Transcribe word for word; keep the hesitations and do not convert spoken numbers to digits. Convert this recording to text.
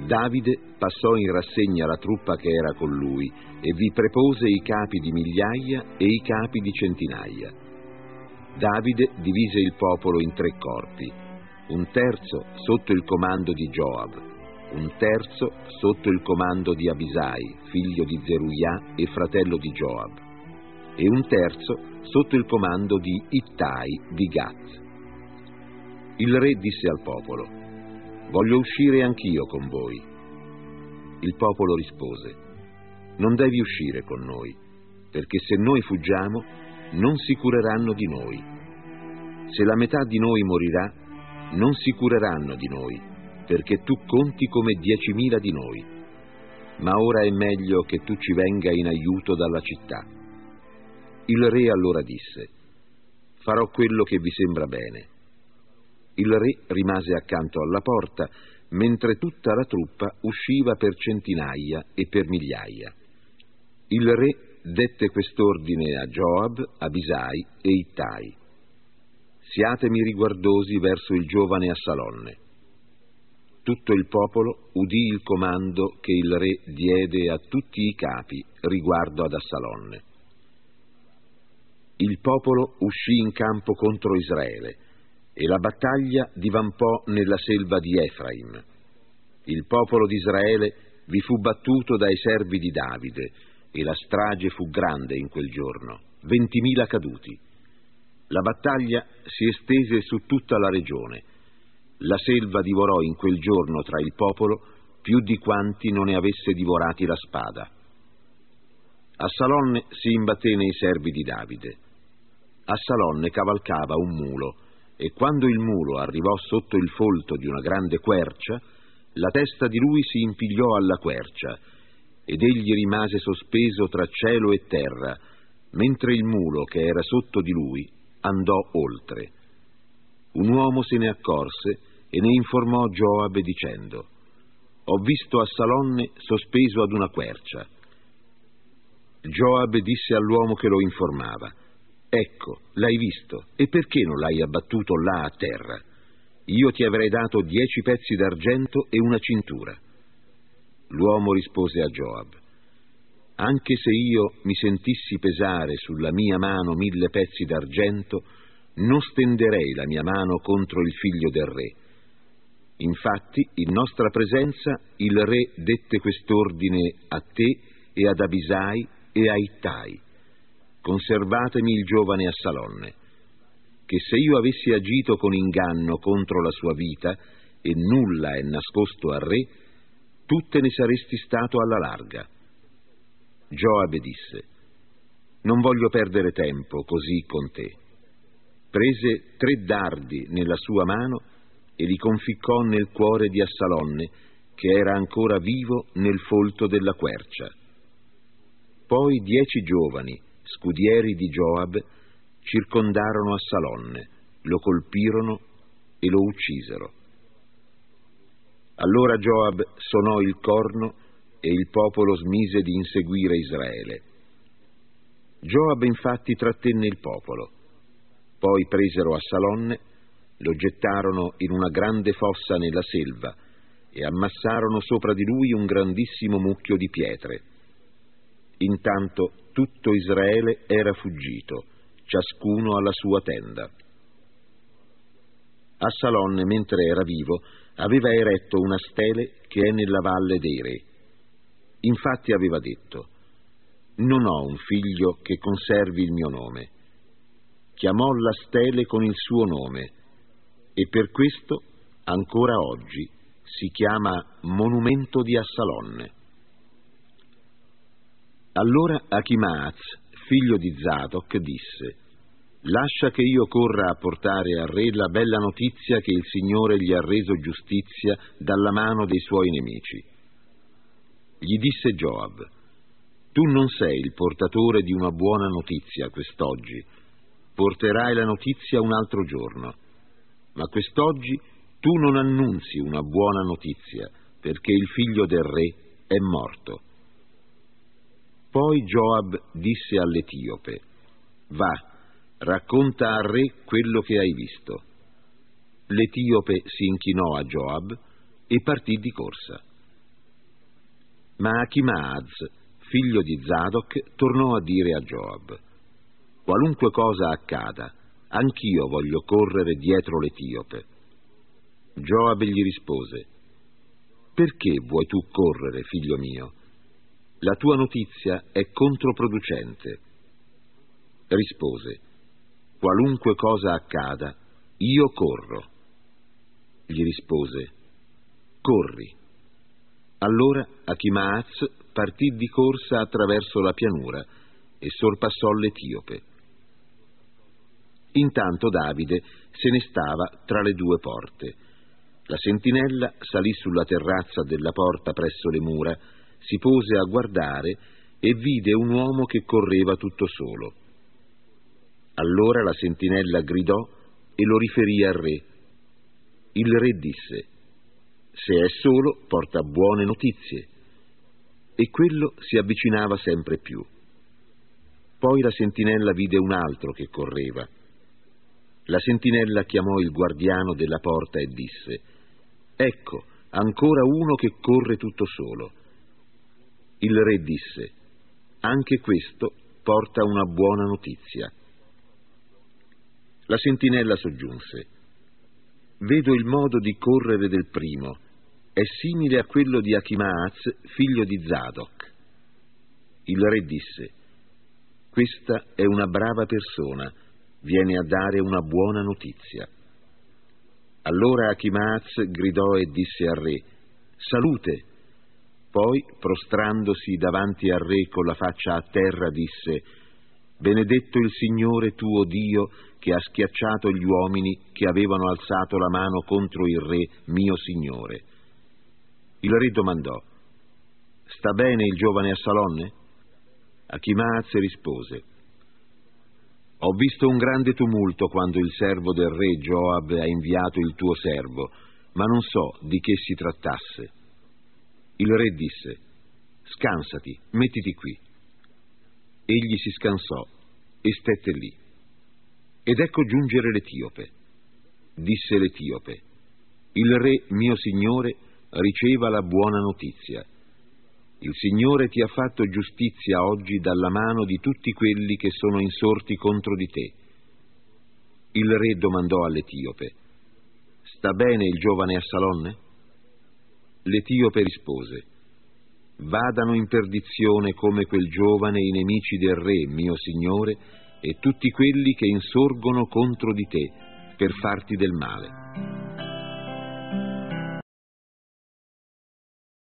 Davide passò in rassegna la truppa che era con lui e vi prepose i capi di migliaia e i capi di centinaia. Davide divise il popolo in tre corpi, un terzo sotto il comando di Joab, un terzo sotto il comando di Abisai, figlio di Zeruiah e fratello di Joab, e un terzo sotto il comando di Ittai di Gat. Il re disse al popolo: «Voglio uscire anch'io con voi». Il popolo rispose: «Non devi uscire con noi, perché se noi fuggiamo, non si cureranno di noi. Se la metà di noi morirà, non si cureranno di noi, perché tu conti come diecimila di noi. Ma ora è meglio che tu ci venga in aiuto dalla città». Il re allora disse: «Farò quello che vi sembra bene». Il re rimase accanto alla porta, mentre tutta la truppa usciva per centinaia e per migliaia. Il re dette quest'ordine a Joab, Abisai e Ittai: «Siatemi riguardosi verso il giovane Assalonne». Tutto il popolo udì il comando che il re diede a tutti i capi riguardo ad Assalonne. Il popolo uscì in campo contro Israele, e la battaglia divampò nella selva di Efraim. Il popolo di Israele vi fu battuto dai servi di Davide, e la strage fu grande in quel giorno, ventimila caduti. La battaglia si estese su tutta la regione. La selva divorò in quel giorno tra il popolo più di quanti non ne avesse divorati la spada. Assalonne si imbatté nei servi di Davide. Assalonne cavalcava un mulo, e quando il mulo arrivò sotto il folto di una grande quercia, la testa di lui si impigliò alla quercia, ed egli rimase sospeso tra cielo e terra, mentre il mulo che era sotto di lui andò oltre. Un uomo se ne accorse e ne informò Joab dicendo: «Ho visto Assalonne sospeso ad una quercia». Joab disse all'uomo che lo informava: «Ecco, l'hai visto, e perché non l'hai abbattuto là a terra? Io ti avrei dato dieci pezzi d'argento e una cintura». L'uomo rispose a Joab: «Anche se io mi sentissi pesare sulla mia mano mille pezzi d'argento, non stenderei la mia mano contro il figlio del re. Infatti, in nostra presenza, il re dette quest'ordine a te e ad Abisai e a Ittai: conservatemi il giovane Assalonne, che se io avessi agito con inganno contro la sua vita e nulla è nascosto al re, tu te ne saresti stato alla larga». Joab disse: «Non voglio perdere tempo così con te». Prese tre dardi nella sua mano e li conficcò nel cuore di Assalonne, che era ancora vivo nel folto della quercia. Poi dieci giovani, scudieri di Joab, circondarono Assalonne, lo colpirono e lo uccisero. Allora Joab sonò il corno e il popolo smise di inseguire Israele. Joab infatti trattenne il popolo. Poi presero Assalonne, lo gettarono in una grande fossa nella selva e ammassarono sopra di lui un grandissimo mucchio di pietre. Intanto tutto Israele era fuggito, ciascuno alla sua tenda. Assalonne, mentre era vivo, aveva eretto una stele che è nella valle dei re. Infatti aveva detto: «Non ho un figlio che conservi il mio nome». Chiamò la stele con il suo nome, e per questo ancora oggi si chiama Monumento di Assalonne. Allora Achimaaz, figlio di Zadok, disse: «Lascia che io corra a portare al re la bella notizia che il Signore gli ha reso giustizia dalla mano dei suoi nemici». Gli disse Joab: «Tu non sei il portatore di una buona notizia quest'oggi, porterai la notizia un altro giorno, ma quest'oggi tu non annunzi una buona notizia, perché il figlio del re è morto». Poi Joab disse all'Etiope: «Va, racconta al re quello che hai visto». L'Etiope si inchinò a Joab e partì di corsa. Ma Achimaaz, figlio di Zadok, tornò a dire a Joab: qualunque cosa accada, anch'io voglio correre dietro l'Etiope. Joab gli rispose: perché vuoi tu correre, figlio mio? La tua notizia è controproducente. Rispose: qualunque cosa accada, io corro. Gli rispose: corri. Allora Achimaaz partì di corsa attraverso la pianura e sorpassò l'Etiope. Intanto Davide se ne stava tra le due porte. La sentinella salì sulla terrazza della porta presso le mura, si pose a guardare e vide un uomo che correva tutto solo. Allora la sentinella gridò e lo riferì al re. Il re disse: se è solo, porta buone notizie. E quello si avvicinava sempre più. Poi la sentinella vide un altro che correva. La sentinella chiamò il guardiano della porta e disse: ecco, ancora uno che corre tutto solo. Il re disse: anche questo porta una buona notizia. La sentinella soggiunse: vedo il modo di correre del primo, è simile a quello di Achimaaz, figlio di Zadok. Il re disse: questa è una brava persona, viene a dare una buona notizia. Allora Achimaaz gridò e disse al re: salute! Poi, prostrandosi davanti al re con la faccia a terra, disse: benedetto il Signore tuo Dio, che ha schiacciato gli uomini che avevano alzato la mano contro il re mio signore. Il re domandò: sta bene il giovane Assalonne? Achimaaz rispose: ho visto un grande tumulto quando il servo del re Joab ha inviato il tuo servo, ma non so di che si trattasse. Il re disse: scansati, mettiti qui. Egli si scansò e stette lì. Ed ecco giungere l'Etiope. Disse l'Etiope: il re mio signore riceva la buona notizia. Il Signore ti ha fatto giustizia oggi dalla mano di tutti quelli che sono insorti contro di te. Il re domandò all'Etiope: sta bene il giovane Assalonne? L'Etiope rispose: vadano in perdizione come quel giovane i nemici del re mio signore e tutti quelli che insorgono contro di te per farti del male.